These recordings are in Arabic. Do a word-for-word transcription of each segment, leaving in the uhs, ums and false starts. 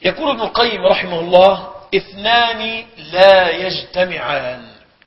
يقول ابن القيم رحمه الله: اثنان لا يجتمعان.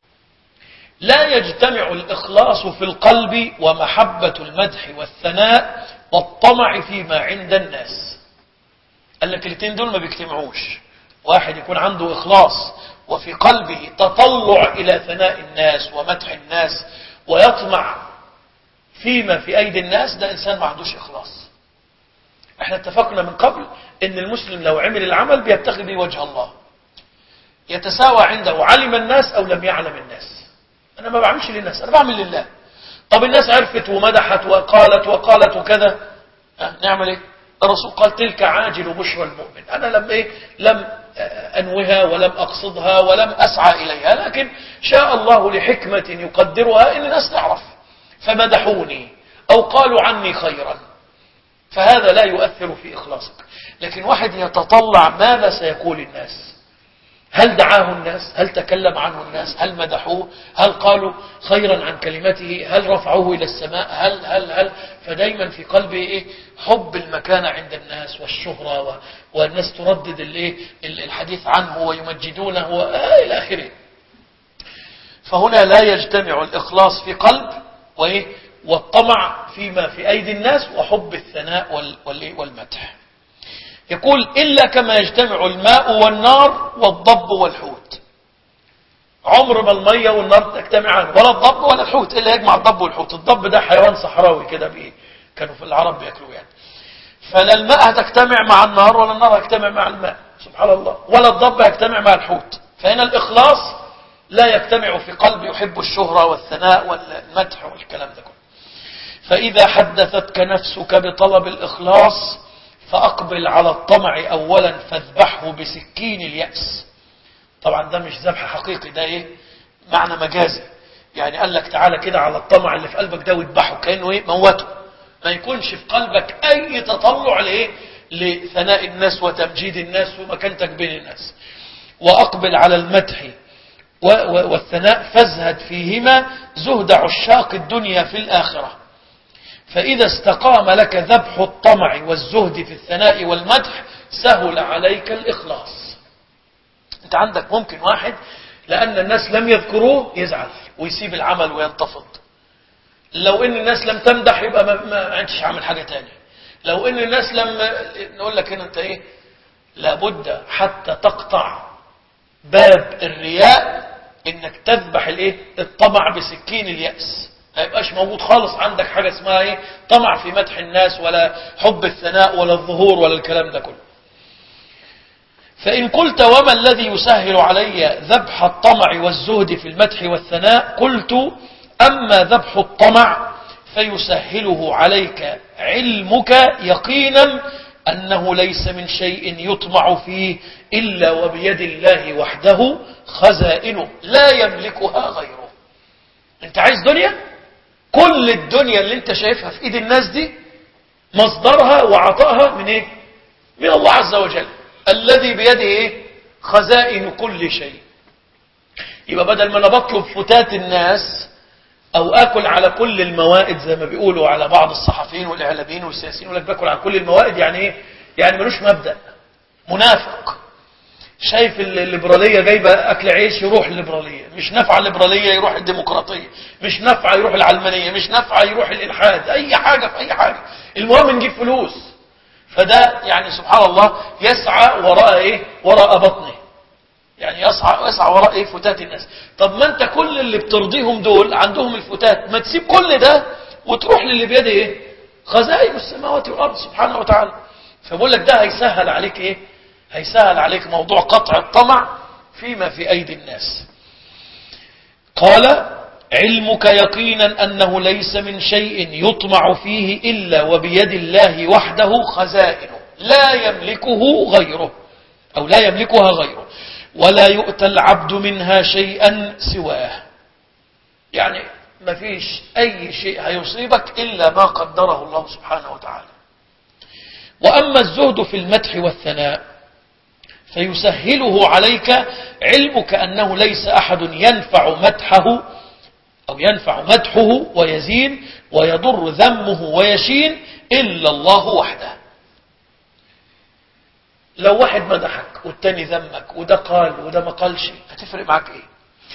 لا يجتمع الإخلاص في القلب ومحبة المدح والثناء والطمع فيما عند الناس. قال لك الاثنين دول ما بيجتمعوش. واحد يكون عنده إخلاص وفي قلبه تطلع إلى ثناء الناس ومدح الناس ويطمع فيما في أيدي الناس، ده إنسان ما عندوش إخلاص. احنا اتفقنا من قبل ان المسلم لو عمل العمل بيبتغي به وجه الله، يتساوى عنده علم الناس او لم يعلم الناس. انا ما بعملش للناس، انا بعمل لله. طب الناس عرفت ومدحت وقالت وقالت وكذا، أه نعمل ايه؟ الرسول قال: تلك عاجل بشرى المؤمن. انا لم ايه لم انوها ولم اقصدها ولم اسعى اليها، لكن شاء الله لحكمة يقدرها ان الناس تعرف فمدحوني او قالوا عني خيرا، فهذا لا يؤثر في إخلاصك. لكن واحد يتطلع ماذا سيقول الناس، هل دعاه الناس، هل تكلم عنه الناس، هل مدحوه، هل قالوا خيرا عن كلمته، هل رفعوه إلى السماء، هل هل هل فدايما في قلبه إيه؟ حب المكانة عند الناس والشهرة و... والناس تردد الإيه؟ الحديث عنه ويمجدونه وإلى آخره. فهنا لا يجتمع الإخلاص في قلب وإيه؟ والطمع فيما في أيدي الناس وحب الثناء والمدح. يقول: إلا كما يجتمع الماء والنار والضب والحوت. عمر ما المية والنار تجتمعان، ولا الضب ولا الحوت، إلا يجمع الضب والحوت. الضب ده حيوان صحراوي كده بإيه كانوا في العرب بيأكلوا يعني. فلا الماء هتجتمع مع النار ولا النار هتجتمع مع الماء، سبحان الله، ولا الضب هيجتمع مع الحوت. فهنا الإخلاص لا يجتمع في قلب يحب الشهرة والثناء والمدح والكلام ده كله. فإذا حدثتك نفسك بطلب الإخلاص فأقبل على الطمع أولا فاذبحه بسكين اليأس. طبعا ده مش ذبح حقيقي، ده إيه؟ معنى مجازي. يعني قال لك تعالى كده على الطمع اللي في قلبك ده واذبحه، كأنه إيه؟ موته. ما يكونش في قلبك أي تطلع لإيه؟ لثناء الناس وتمجيد الناس ومكانتك بين الناس. وأقبل على المدح والثناء فازهد فيهما زهد عشاق الدنيا في الآخرة. فإذا استقام لك ذبح الطمع والزهد في الثناء والمدح سهل عليك الإخلاص. أنت عندك ممكن واحد لأن الناس لم يذكروه يزعل ويسيب العمل وينتفض. لو إن الناس لم تمدح يبقى ما, ما أنتش عامل حاجة تانية. لو إن الناس لم نقول لك إن أنت إيه لابد حتى تقطع باب الرياء إنك تذبح الإيه الطمع بسكين اليأس. ما يبقاش موجود خالص عندك حاجة اسمها ايه طمع في مدح الناس ولا حب الثناء ولا الظهور ولا الكلام ده كله. فإن قلت: وما الذي يسهل علي ذبح الطمع والزهد في المدح والثناء؟ قلت: أما ذبح الطمع فيسهله عليك علمك يقينا أنه ليس من شيء يطمع فيه إلا وبيد الله وحده خزائنه لا يملكها غيره. انت عايز دنيا؟ كل الدنيا اللي انت شايفها في ايد الناس دي مصدرها وعطائها من ايه؟ من الله عز وجل الذي بيده ايه؟ خزائن كل شيء. يبقى بدل ما انا بطلب فتات الناس او اكل على كل الموائد زي ما بيقولوا على بعض الصحفيين والاعلاميين والسياسيين، يقول لك باكل على كل الموائد، يعني ايه؟ يعني ملوش مبدأ، منافق. شايف الليبرالية جايبة أكل عيش يروح الليبرالية، مش نفع الليبرالية يروح الديمقراطية، مش نفع يروح العلمانية، مش نفع يروح الإلحاد، أي حاجة في أي حاجة، المهم نجيب فلوس. فده يعني سبحان الله يسعى وراء إيه؟ وراء بطنه، يعني يسعى يسعى وراء إيه؟ فتات الناس. طب ما أنت كل اللي بترضيهم دول عندهم الفتات، ما تسيب كل ده وتروح للي بيده إيه؟ خزائن السماوات والأرض سبحانه وتعالى. فبقول لك ده هيسهل عليك إيه؟ هيسهل عليك موضوع قطع الطمع فيما في أيدي الناس. قال: علمك يقينا أنه ليس من شيء يطمع فيه إلا وبيد الله وحده خزائنه لا يملكه غيره أو لا يملكها غيره ولا يؤتى العبد منها شيئا سواه. يعني ما فيش أي شيء هيصيبك إلا ما قدره الله سبحانه وتعالى. وأما الزهد في المدح والثناء فيسهله عليك علمك أنه ليس أحد ينفع مدحه أو ينفع مدحه ويزين ويضر ذمه ويشين إلا الله وحده. لو واحد مدحك والتاني ذمك وده قال وده ما قالش، هتفرق معك ايه؟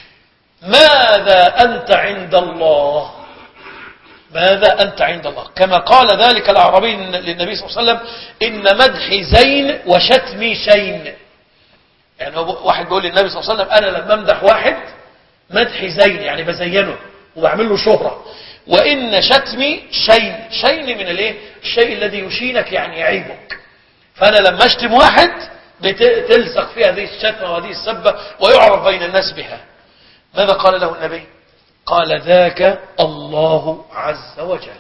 ماذا أنت عند الله؟ ماذا أنت عند الله؟ كما قال ذلك الأعرابي للنبي صلى الله عليه وسلم: إن مدحي زين وشتمي شين. يعني واحد بيقول للنبي صلى الله عليه وسلم: أنا لما امدح واحد مدحي زين، يعني بزينه وبعمل له شهرة، وإن شتمي شين. شين من الايه؟ الشيء الذي يشينك، يعني يعيبك. فأنا لما اشتم واحد بتلصق في هذه الشتمة وهذه السبة ويعرف بين الناس بها. ماذا قال له النبي؟ قال: ذاك الله عز وجل.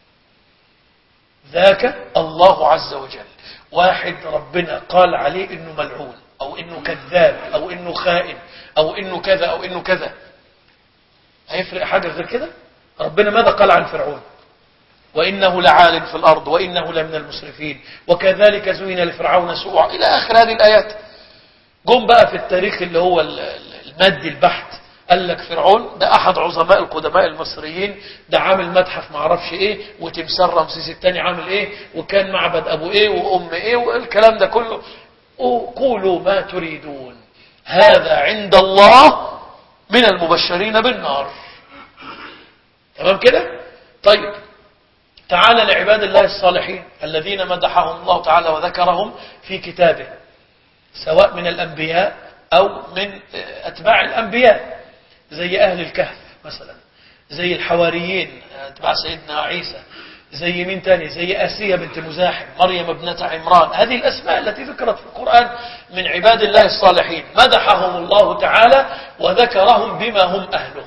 ذاك الله عز وجل. واحد ربنا قال عليه انه ملعون، او انه كذاب، او انه خائن، او انه كذا او انه كذا، هيفرق حاجة غير كده؟ ربنا ماذا قال عن فرعون؟ وإنه لعال في الأرض وإنه لمن المسرفين وكذلك زين لفرعون سوء، إلى آخر هذه الآيات. قم بقى في التاريخ اللي هو المادي البحت، قال لك فرعون ده أحد عظماء القدماء المصريين، ده عامل متحف معرفش إيه، وتمثال رمسيس الثاني عامل إيه، وكان معبد أبو إيه وأم إيه، والكلام ده كله. قولوا ما تريدون، هذا عند الله من المبشرين بالنار. تمام كده؟ طيب تعال لعباد الله الصالحين الذين مدحهم الله تعالى وذكرهم في كتابه، سواء من الأنبياء أو من أتباع الأنبياء، زي أهل الكهف مثلا، زي الحواريين أتباع سيدنا عيسى، زي مين تاني؟ زي آسيا بنت مزاحم، مريم ابنة عمران. هذه الأسماء التي ذكرت في القرآن من عباد الله الصالحين، مدحهم الله تعالى وذكرهم بما هم أهله.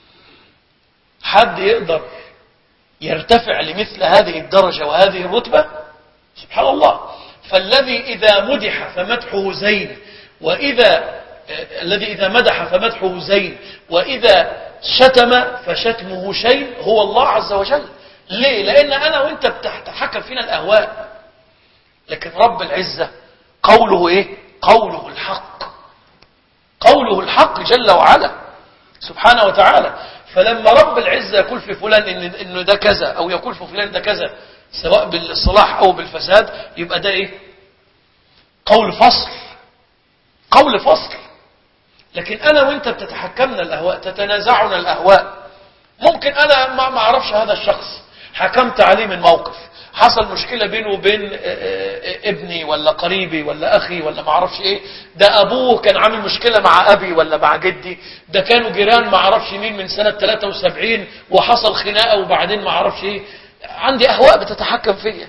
حد يقدر يرتفع لمثل هذه الدرجة وهذه الرتبة؟ سبحان الله. فالذي إذا مدح فمدحه زين، وإذا الذي إذا مدح فمدحه زين، وإذا شتم فشتمه شين، هو الله عز وجل. ليه؟ لأن أنا وإنت بتتحكم فينا الأهواء، لكن رب العزة قوله إيه؟ قوله الحق. قوله الحق جل وعلا سبحانه وتعالى. فلما رب العزة يقول في فلان إن إنه ده كذا، أو يقول في فلان ده كذا، سواء بالصلاح أو بالفساد، يبقى ده إيه؟ قول فصل. قول فصل. لكن أنا وإنت بتتحكمنا الأهواء، تتنازعنا الأهواء. ممكن أنا ما أعرفش هذا الشخص، حكمت عليه من موقف، حصل مشكلة بينه وبين ابني ولا قريبي ولا أخي ولا ما أعرفش إيه، ده أبوه كان عامل مشكلة مع أبي ولا مع جدي، ده كانوا جيران ما أعرفش مين من سنة ثلاثة وسبعين وحصل خناقة وبعدين ما أعرفش إيه. عندي أهواء بتتحكم فيا.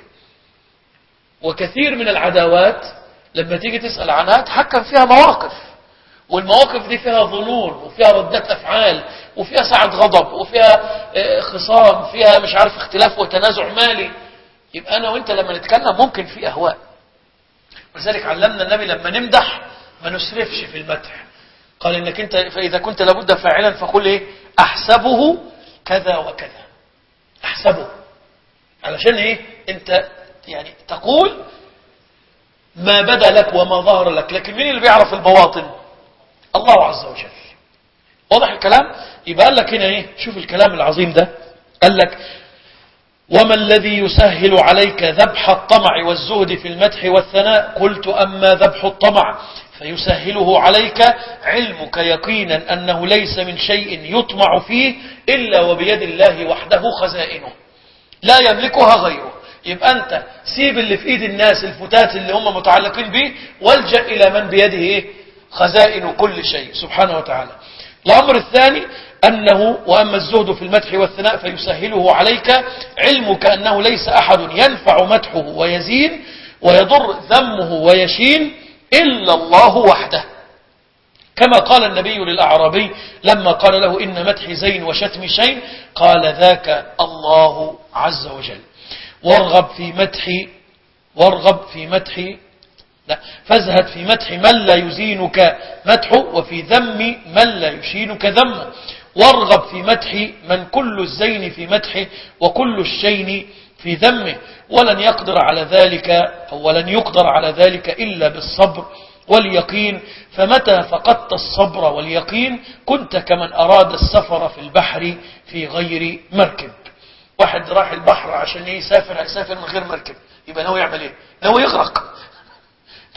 وكثير من العداوات لما تيجي تسأل عنها تحكم فيها مواقف، والمواقف دي فيها ظنون وفيها ردات أفعال وفيها ساعة غضب وفيها خصام، فيها مش عارف اختلاف وتنازع مالي. يبقى أنا وإنت لما نتكلم ممكن في أهواء. ولذلك علمنا النبي لما نمدح ما نسرفش في المدح. قال إنك أنت فإذا كنت لابد فاعلا فقل إيه؟ أحسبه كذا وكذا. أحسبه علشان إيه؟ أنت يعني تقول ما بدا لك وما ظهر لك، لكن مين اللي بيعرف البواطن؟ الله عز وجل. واضح الكلام؟ يبقى قال لك هنا ايه؟ شوف الكلام العظيم ده. قال لك: وما الذي يسهل عليك ذبح الطمع والزهد في المدح والثناء؟ قلت: أما ذبح الطمع فيسهله عليك علمك يقينا أنه ليس من شيء يطمع فيه إلا وبيد الله وحده خزائنه، لا يملكها غيره. يبقى أنت سيب اللي في إيد الناس الفتات اللي هم متعلقين به، والجأ إلى من بيده إيه؟ خزائن كل شيء سبحانه وتعالى. الأمر الثاني أنه: وأما الزهد في المدح والثناء فيسهله عليك علمك أنه ليس أحد ينفع مدحه ويزين ويضر ذمه ويشين إلا الله وحده. كما قال النبي للأعرابي لما قال له: إن مدحي زين وشتمي شين، قال: ذاك الله عز وجل. وارغب في مدح وارغب في مدح لا فازهد في مدح من لا يزينك مدحه، وفي ذم من لا يشينك ذمه. وارغب في مدح من كل الزين في مدحه وكل الشين في ذمه، ولن يقدر على ذلك أو ولن يقدر على ذلك إلا بالصبر واليقين. فمتى فقدت الصبر واليقين كنت كمن أراد السفر في البحر في غير مركب. واحد راح البحر عشان يسافر، هيسافر من غير مركب، يبقى ناوي يعمل ايه؟ ناوي يغرق.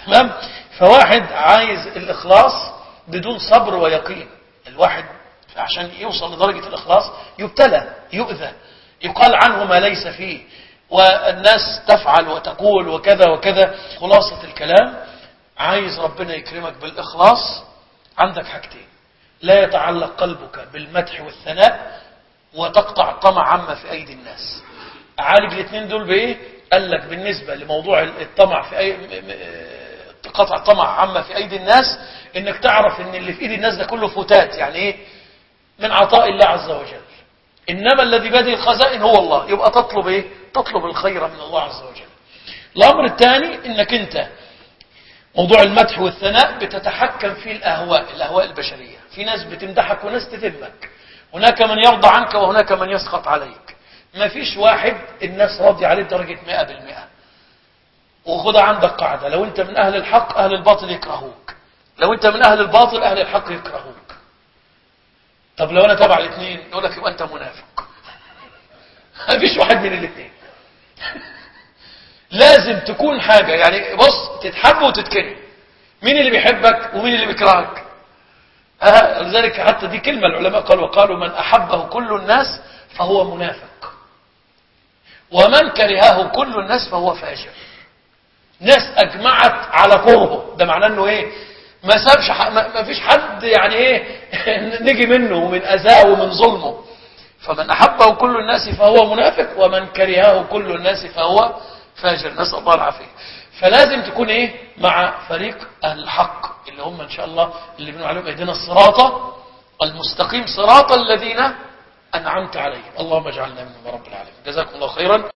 تمام. فواحد عايز الإخلاص بدون صبر ويقين. الواحد عشان يوصل لدرجة الإخلاص يبتلى، يؤذى، يقال عنه ما ليس فيه، والناس تفعل وتقول وكذا وكذا. خلاصة الكلام، عايز ربنا يكرمك بالإخلاص، عندك حاجتين: لا يتعلق قلبك بالمدح والثناء، وتقطع الطمع عما في أيدي الناس. أعالج الاثنين دول بإيه؟ قال لك بالنسبة لموضوع الطمع في أي قطع الطمع عما في أيدي الناس، إنك تعرف إن اللي في أيدي الناس ده كله فتات، يعني إيه؟ من عطاء الله عز وجل. إنما الذي بيده الخزائن هو الله. يبقى تطلب إيه؟ تطلب الخير من الله عز وجل. الأمر الثاني إنك أنت موضوع المدح والثناء بتتحكم فيه الأهواء، الأهواء البشرية. في ناس بتمدحك وناس تذمك، هناك من يرضى عنك وهناك من يسخط عليك. ما فيش واحد الناس راضي عليه درجة مئة بالمئة. وخذ عندك قاعدة: لو أنت من أهل الحق أهل الباطل يكرهوك، لو أنت من أهل الباطل أهل الحق يكرهوك. طب لو أنا تبع الاثنين، يقول لك يبقى أنت منافق. ما فيش واحد من الاثنين. لازم تكون حاجة، يعني بص، تتحب وتتكره. مين اللي بيحبك ومين اللي بيكرهك؟ آه لذلك حتى دي كلمة العلماء قالوا وقالوا: من أحبه كل الناس فهو منافق، ومن كرهه كل الناس فهو فاجر. ناس أجمعت على كرهه، ده معناه أنه إيه؟ ما سابش، ما فيش حد يعني إيه نجي منه ومن أذاه ومن ظلمه. فمن أحبه كل الناس فهو منافق، ومن كرهه كل الناس فهو فاجر. نسأل الله العافية. فلازم تكون إيه؟ مع فريق أهل الحق، اللي هم إن شاء الله اللي بنقول عليهم اهدنا الصراط المستقيم، صراط الذين أنعمت عليهم. اللهم اجعلنا منهم رب العالمين. جزاكم الله خيرا.